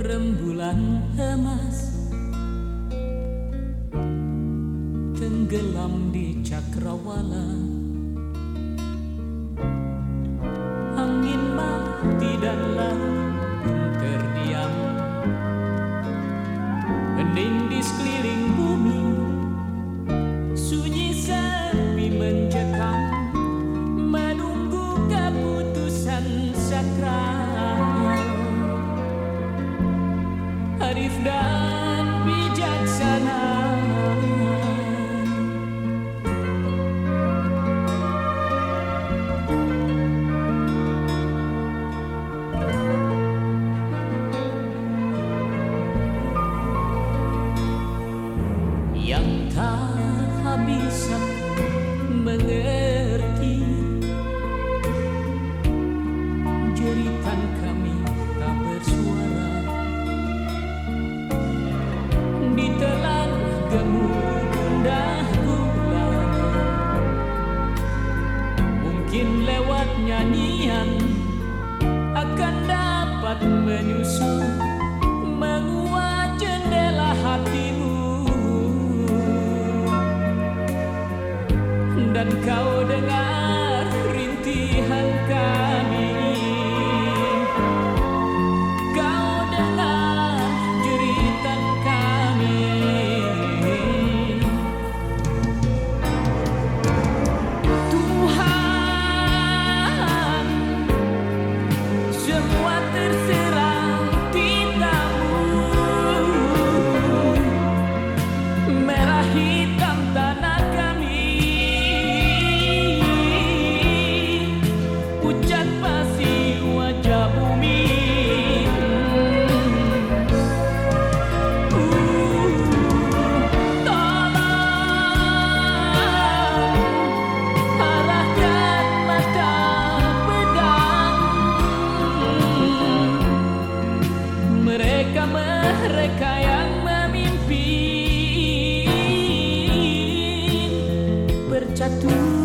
rembulan emas tenggelam di cakrawala. Angin mati dan laut terdiam, hening di sekeliling bumi, sunyi sepi mencekam, menunggu keputusan sakral. Arif dan bijaksana, yang tak habis aku mengerti jeritan kami tak bersuara, ditelan gemuruh gundah gulana. Mungkin lewat nyanyian akan dapat menyusup menguat jendela hatimu, dan kau dengar rintihan kami, kau dengar jeritan kami. Tuhan, semua terserah tindamu, merah hitam tanah kami, hujan pasti wajah bumi. Tolong arahkan mata pedang mereka yang memimpin berjatuh